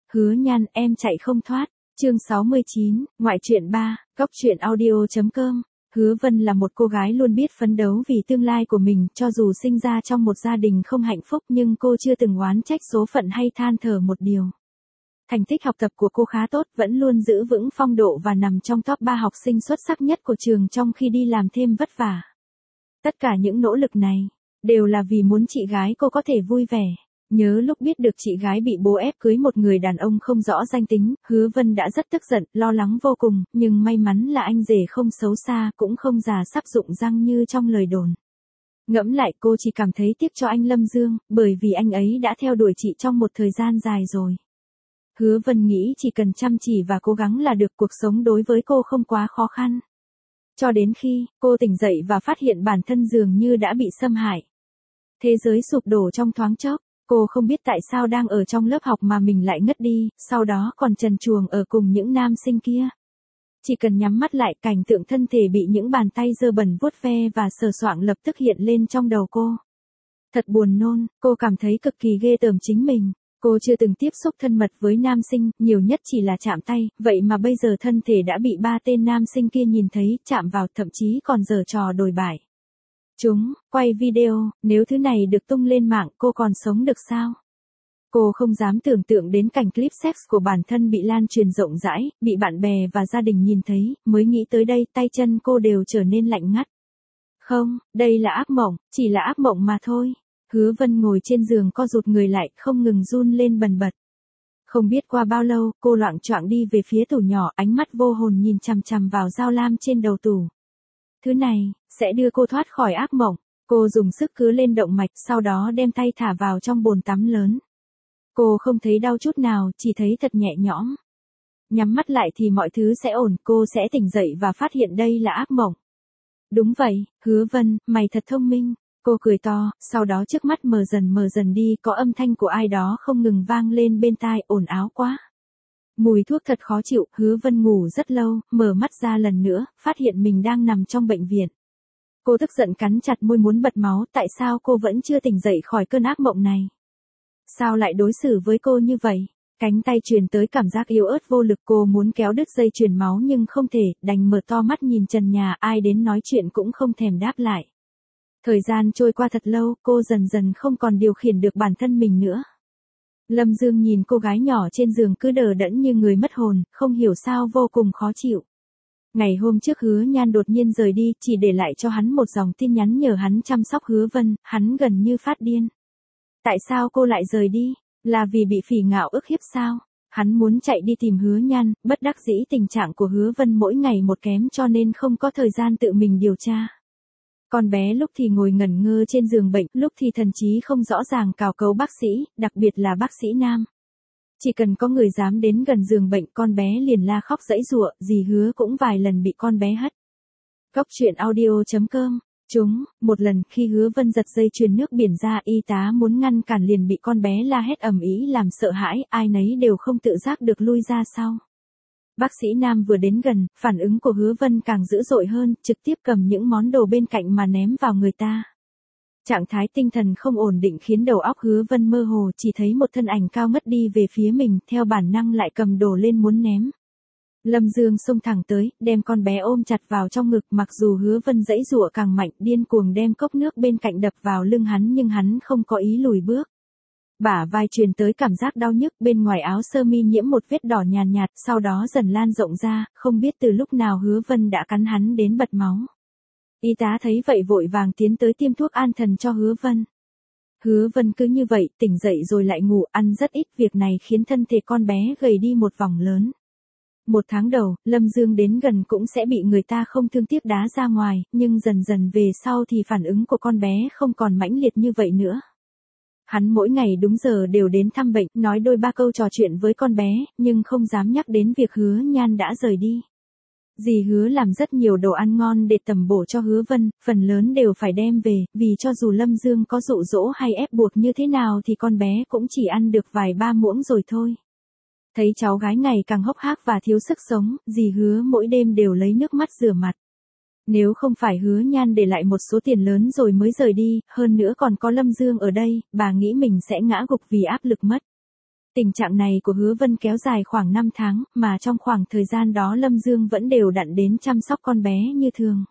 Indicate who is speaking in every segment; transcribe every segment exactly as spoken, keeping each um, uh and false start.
Speaker 1: Hứa Nhan, em chạy không thoát. Chương sáu mươi chín, ngoại truyện ba, góc truyện audio.com. Hứa Vân là một cô gái luôn biết phấn đấu vì tương lai của mình, cho dù sinh ra trong một gia đình không hạnh phúc nhưng cô chưa từng oán trách số phận hay than thở một điều. Thành tích học tập của cô khá tốt, vẫn luôn giữ vững phong độ và nằm trong top ba học sinh xuất sắc nhất của trường trong khi đi làm thêm vất vả. Tất cả những nỗ lực này đều là vì muốn chị gái cô có thể vui vẻ. Nhớ lúc biết được chị gái bị bố ép cưới một người đàn ông không rõ danh tính, Hứa Vân đã rất tức giận, lo lắng vô cùng, nhưng may mắn là anh rể không xấu xa, cũng không già sắp rụng răng như trong lời đồn. Ngẫm lại cô chỉ cảm thấy tiếc cho anh Lâm Dương, bởi vì anh ấy đã theo đuổi chị trong một thời gian dài rồi. Hứa Vân nghĩ chỉ cần chăm chỉ và cố gắng là được, cuộc sống đối với cô không quá khó khăn. Cho đến khi cô tỉnh dậy và phát hiện bản thân dường như đã bị xâm hại. Thế giới sụp đổ trong thoáng chốc. Cô không biết tại sao đang ở trong lớp học mà mình lại ngất đi, sau đó còn trần truồng ở cùng những nam sinh kia. Chỉ cần nhắm mắt lại, cảnh tượng thân thể bị những bàn tay dơ bẩn vuốt ve và sờ soạng lập tức hiện lên trong đầu cô. Thật buồn nôn, cô cảm thấy cực kỳ ghê tởm chính mình. Cô chưa từng tiếp xúc thân mật với nam sinh, nhiều nhất chỉ là chạm tay, vậy mà bây giờ thân thể đã bị ba tên nam sinh kia nhìn thấy, chạm vào, thậm chí còn giở trò đồi bại. Chúng, quay video, nếu thứ này được tung lên mạng cô còn sống được sao? Cô không dám tưởng tượng đến cảnh clip sex của bản thân bị lan truyền rộng rãi, bị bạn bè và gia đình nhìn thấy, mới nghĩ tới đây tay chân cô đều trở nên lạnh ngắt. Không, đây là ác mộng, chỉ là ác mộng mà thôi. Hứa Vân ngồi trên giường co rụt người lại, không ngừng run lên bần bật. Không biết qua bao lâu, cô loạng choạng đi về phía tủ nhỏ, ánh mắt vô hồn nhìn chằm chằm vào dao lam trên đầu tủ. Thứ này sẽ đưa cô thoát khỏi ác mộng. Cô dùng sức cứ lên động mạch, sau đó đem tay thả vào trong bồn tắm lớn. Cô không thấy đau chút nào, chỉ thấy thật nhẹ nhõm. Nhắm mắt lại thì mọi thứ sẽ ổn, cô sẽ tỉnh dậy và phát hiện đây là ác mộng. Đúng vậy, Hứa Vân, mày thật thông minh. Cô cười to, sau đó trước mắt mờ dần mờ dần đi, có âm thanh của ai đó không ngừng vang lên bên tai, ồn ào quá. Mùi thuốc thật khó chịu, Hứa Vân ngủ rất lâu, mở mắt ra lần nữa, phát hiện mình đang nằm trong bệnh viện. Cô tức giận cắn chặt môi muốn bật máu, tại sao cô vẫn chưa tỉnh dậy khỏi cơn ác mộng này? Sao lại đối xử với cô như vậy? Cánh tay truyền tới cảm giác yếu ớt vô lực, cô muốn kéo đứt dây truyền máu nhưng không thể, đành mở to mắt nhìn trần nhà, ai đến nói chuyện cũng không thèm đáp lại. Thời gian trôi qua thật lâu, cô dần dần không còn điều khiển được bản thân mình nữa. Lâm Dương nhìn cô gái nhỏ trên giường cứ đờ đẫn như người mất hồn, không hiểu sao vô cùng khó chịu. Ngày hôm trước Hứa Nhan đột nhiên rời đi, chỉ để lại cho hắn một dòng tin nhắn nhờ hắn chăm sóc Hứa Vân, hắn gần như phát điên. Tại sao cô lại rời đi? Là vì bị phỉ ngạo ức hiếp sao? Hắn muốn chạy đi tìm Hứa Nhan, bất đắc dĩ tình trạng của Hứa Vân mỗi ngày một kém cho nên không có thời gian tự mình điều tra. Con bé lúc thì ngồi ngẩn ngơ trên giường bệnh, lúc thì thần trí không rõ ràng cào cấu bác sĩ, đặc biệt là bác sĩ nam. Chỉ cần có người dám đến gần giường bệnh, con bé liền la khóc giãy giụa, dì Hứa cũng vài lần bị con bé hất. Góc truyện audio.com. Chúng, một lần khi Hứa Vân giật dây chuyền nước biển ra, y tá muốn ngăn cản liền bị con bé la hét ầm ĩ làm sợ hãi, ai nấy đều không tự giác được lui ra sau. Bác sĩ nam vừa đến gần, phản ứng của Hứa Vân càng dữ dội hơn, trực tiếp cầm những món đồ bên cạnh mà ném vào người ta. Trạng thái tinh thần không ổn định khiến đầu óc Hứa Vân mơ hồ, chỉ thấy một thân ảnh cao ngất đi về phía mình, theo bản năng lại cầm đồ lên muốn ném. Lâm Dương xông thẳng tới, đem con bé ôm chặt vào trong ngực, mặc dù Hứa Vân giãy giụa càng mạnh, điên cuồng đem cốc nước bên cạnh đập vào lưng hắn nhưng hắn không có ý lùi bước. Bả vai truyền tới cảm giác đau nhức, bên ngoài áo sơ mi nhiễm một vết đỏ nhàn nhạt, nhạt, sau đó dần lan rộng ra, không biết từ lúc nào Hứa Vân đã cắn hắn đến bật máu. Y tá thấy vậy vội vàng tiến tới tiêm thuốc an thần cho Hứa Vân. Hứa Vân cứ như vậy, tỉnh dậy rồi lại ngủ, ăn rất ít, việc này khiến thân thể con bé gầy đi một vòng lớn. Một tháng đầu, Lâm Dương đến gần cũng sẽ bị người ta không thương tiếc đá ra ngoài, nhưng dần dần về sau thì phản ứng của con bé không còn mãnh liệt như vậy nữa. Hắn mỗi ngày đúng giờ đều đến thăm bệnh, nói đôi ba câu trò chuyện với con bé, nhưng không dám nhắc đến việc Hứa Nhan đã rời đi. Dì Hứa làm rất nhiều đồ ăn ngon để tầm bổ cho Hứa Vân, phần lớn đều phải đem về, vì cho dù Lâm Dương có dụ dỗ hay ép buộc như thế nào thì con bé cũng chỉ ăn được vài ba muỗng rồi thôi. Thấy cháu gái ngày càng hốc hác và thiếu sức sống, dì Hứa mỗi đêm đều lấy nước mắt rửa mặt. Nếu không phải Hứa Nhan để lại một số tiền lớn rồi mới rời đi, hơn nữa còn có Lâm Dương ở đây, bà nghĩ mình sẽ ngã gục vì áp lực mất. Tình trạng này của Hứa Vân kéo dài khoảng năm tháng, mà trong khoảng thời gian đó Lâm Dương vẫn đều đặn đến chăm sóc con bé như thường.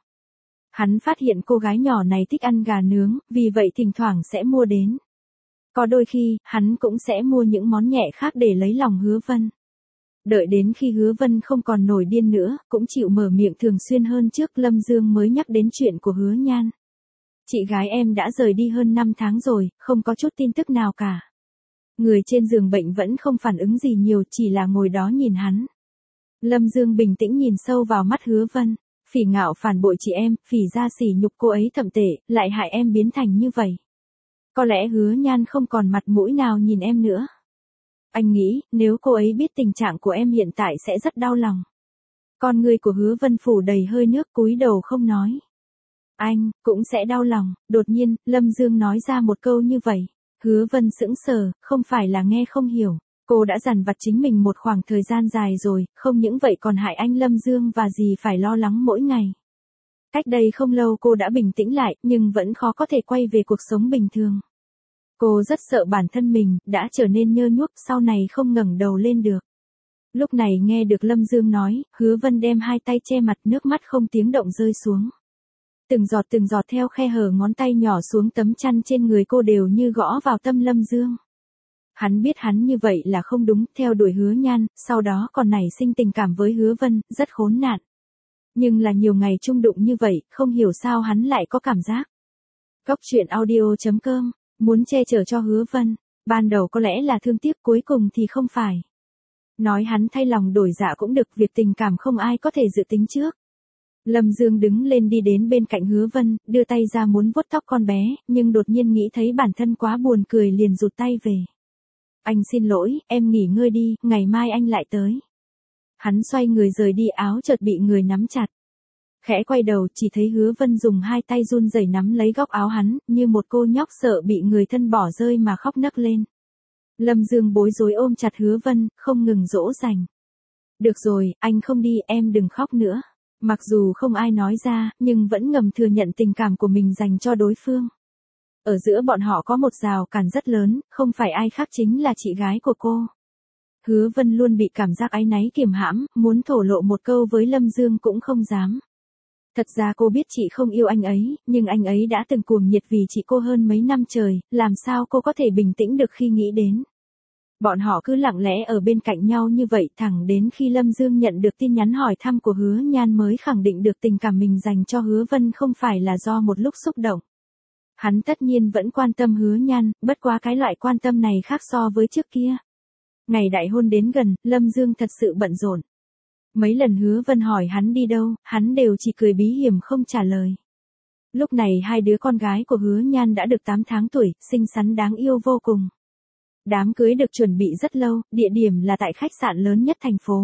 Speaker 1: Hắn phát hiện cô gái nhỏ này thích ăn gà nướng, vì vậy thỉnh thoảng sẽ mua đến. Có đôi khi, hắn cũng sẽ mua những món nhẹ khác để lấy lòng Hứa Vân. Đợi đến khi Hứa Vân không còn nổi điên nữa, cũng chịu mở miệng thường xuyên hơn trước, Lâm Dương mới nhắc đến chuyện của Hứa Nhan. Chị gái em đã rời đi hơn năm tháng rồi, không có chút tin tức nào cả. Người trên giường bệnh vẫn không phản ứng gì nhiều, chỉ là ngồi đó nhìn hắn. Lâm Dương bình tĩnh nhìn sâu vào mắt Hứa Vân. Phỉ ngạo phản bội chị em, phỉ ra sỉ nhục cô ấy thậm tệ, lại hại em biến thành như vậy. Có lẽ Hứa Nhan không còn mặt mũi nào nhìn em nữa. Anh nghĩ, nếu cô ấy biết tình trạng của em hiện tại sẽ rất đau lòng. Con người của Hứa Vân phủ đầy hơi nước, cúi đầu không nói. Anh, cũng sẽ đau lòng. Đột nhiên, Lâm Dương nói ra một câu như vậy. Hứa Vân sững sờ, không phải là nghe không hiểu. Cô đã dằn vặt chính mình một khoảng thời gian dài rồi, không những vậy còn hại anh Lâm Dương và gì phải lo lắng mỗi ngày. Cách đây không lâu cô đã bình tĩnh lại, nhưng vẫn khó có thể quay về cuộc sống bình thường. Cô rất sợ bản thân mình, đã trở nên nhơ nhuốc, sau này không ngẩng đầu lên được. Lúc này nghe được Lâm Dương nói, Hứa Vân đem hai tay che mặt, nước mắt không tiếng động rơi xuống. Từng giọt từng giọt theo khe hở ngón tay nhỏ xuống tấm chăn trên người cô đều như gõ vào tâm Lâm Dương. Hắn biết hắn như vậy là không đúng, theo đuổi Hứa Nhan, sau đó còn nảy sinh tình cảm với Hứa Vân, rất khốn nạn. Nhưng là nhiều ngày chung đụng như vậy, không hiểu sao hắn lại có cảm giác. Góc truyện audio chấm com, muốn che chở cho Hứa Vân, ban đầu có lẽ là thương tiếc, cuối cùng thì không phải. Nói hắn thay lòng đổi dạ cũng được, việc tình cảm không ai có thể dự tính trước. Lâm Dương đứng lên đi đến bên cạnh Hứa Vân, đưa tay ra muốn vuốt tóc con bé, nhưng đột nhiên nghĩ thấy bản thân quá buồn cười liền rụt tay về. Anh xin lỗi, em nghỉ ngơi đi, ngày mai anh lại tới. Hắn xoay người rời đi, áo chợt bị người nắm chặt. Khẽ quay đầu chỉ thấy Hứa Vân dùng hai tay run rẩy nắm lấy góc áo hắn, như một cô nhóc sợ bị người thân bỏ rơi mà khóc nấc lên. Lâm Dương bối rối ôm chặt Hứa Vân, không ngừng dỗ dành. Được rồi, anh không đi, em đừng khóc nữa. Mặc dù không ai nói ra, nhưng vẫn ngầm thừa nhận tình cảm của mình dành cho đối phương. Ở giữa bọn họ có một rào cản rất lớn, không phải ai khác chính là chị gái của cô. Hứa Vân luôn bị cảm giác áy náy kiềm hãm, muốn thổ lộ một câu với Lâm Dương cũng không dám. Thật ra cô biết chị không yêu anh ấy, nhưng anh ấy đã từng cuồng nhiệt vì chị cô hơn mấy năm trời, làm sao cô có thể bình tĩnh được khi nghĩ đến. Bọn họ cứ lặng lẽ ở bên cạnh nhau như vậy thẳng đến khi Lâm Dương nhận được tin nhắn hỏi thăm của Hứa Nhan mới khẳng định được tình cảm mình dành cho Hứa Vân không phải là do một lúc xúc động. Hắn tất nhiên vẫn quan tâm Hứa Nhan, bất quá cái loại quan tâm này khác so với trước kia. Ngày đại hôn đến gần, Lâm Dương thật sự bận rộn. Mấy lần Hứa Vân hỏi hắn đi đâu, hắn đều chỉ cười bí hiểm không trả lời. Lúc này hai đứa con gái của Hứa Nhan đã được tám tháng tuổi, xinh xắn đáng yêu vô cùng. Đám cưới được chuẩn bị rất lâu, địa điểm là tại khách sạn lớn nhất thành phố.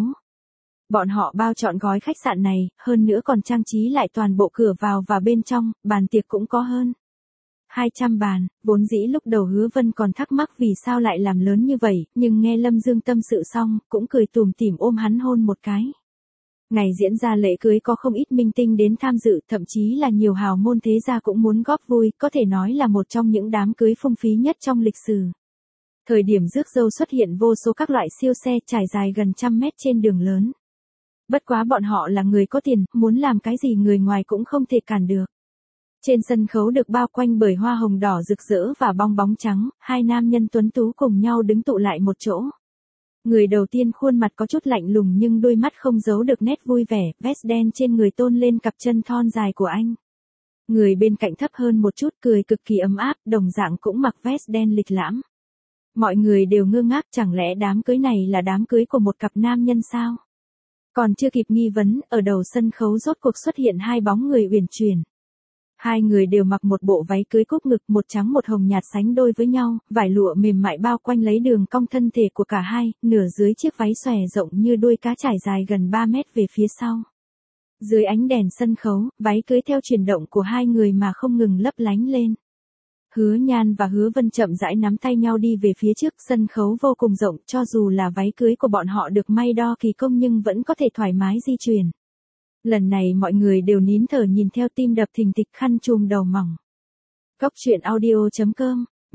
Speaker 1: Bọn họ bao trọn gói khách sạn này, hơn nữa còn trang trí lại toàn bộ cửa vào và bên trong, bàn tiệc cũng có hơn hai trăm bàn, vốn dĩ lúc đầu Hứa Vân còn thắc mắc vì sao lại làm lớn như vậy, nhưng nghe Lâm Dương tâm sự xong, cũng cười tủm tỉm ôm hắn hôn một cái. Ngày diễn ra lễ cưới có không ít minh tinh đến tham dự, thậm chí là nhiều hào môn thế gia cũng muốn góp vui, có thể nói là một trong những đám cưới phung phí nhất trong lịch sử. Thời điểm rước dâu xuất hiện vô số các loại siêu xe trải dài gần trăm mét trên đường lớn. Bất quá bọn họ là người có tiền, muốn làm cái gì người ngoài cũng không thể cản được. Trên sân khấu được bao quanh bởi hoa hồng đỏ rực rỡ và bong bóng trắng, hai nam nhân tuấn tú cùng nhau đứng tụ lại một chỗ. Người đầu tiên khuôn mặt có chút lạnh lùng nhưng đôi mắt không giấu được nét vui vẻ, vest đen trên người tôn lên cặp chân thon dài của anh. Người bên cạnh thấp hơn một chút cười cực kỳ ấm áp, đồng dạng cũng mặc vest đen lịch lãm. Mọi người đều ngơ ngác, chẳng lẽ đám cưới này là đám cưới của một cặp nam nhân sao? Còn chưa kịp nghi vấn, ở đầu sân khấu rốt cuộc xuất hiện hai bóng người uyển chuyển. Hai người đều mặc một bộ váy cưới cúc ngực, một trắng một hồng nhạt sánh đôi với nhau, vải lụa mềm mại bao quanh lấy đường cong thân thể của cả hai, nửa dưới chiếc váy xòe rộng như đuôi cá trải dài gần ba mét về phía sau. Dưới ánh đèn sân khấu, váy cưới theo chuyển động của hai người mà không ngừng lấp lánh lên. Hứa Nhan và Hứa Vân chậm rãi nắm tay nhau đi về phía trước, sân khấu vô cùng rộng, cho dù là váy cưới của bọn họ được may đo kỳ công nhưng vẫn có thể thoải mái di chuyển. Lần này mọi người đều nín thở nhìn theo tim đập thình thịch, khăn trùm đầu mỏng. Góc truyện audio chấm com